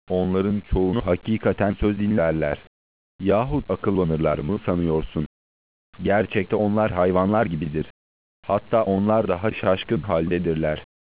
onların çoğunu hakikaten söz dinlerler. Yahut akıllanırlar mı sanıyorsun? Gerçekte onlar hayvanlar gibidir. Hatta onlar daha şaşkın haldedirler.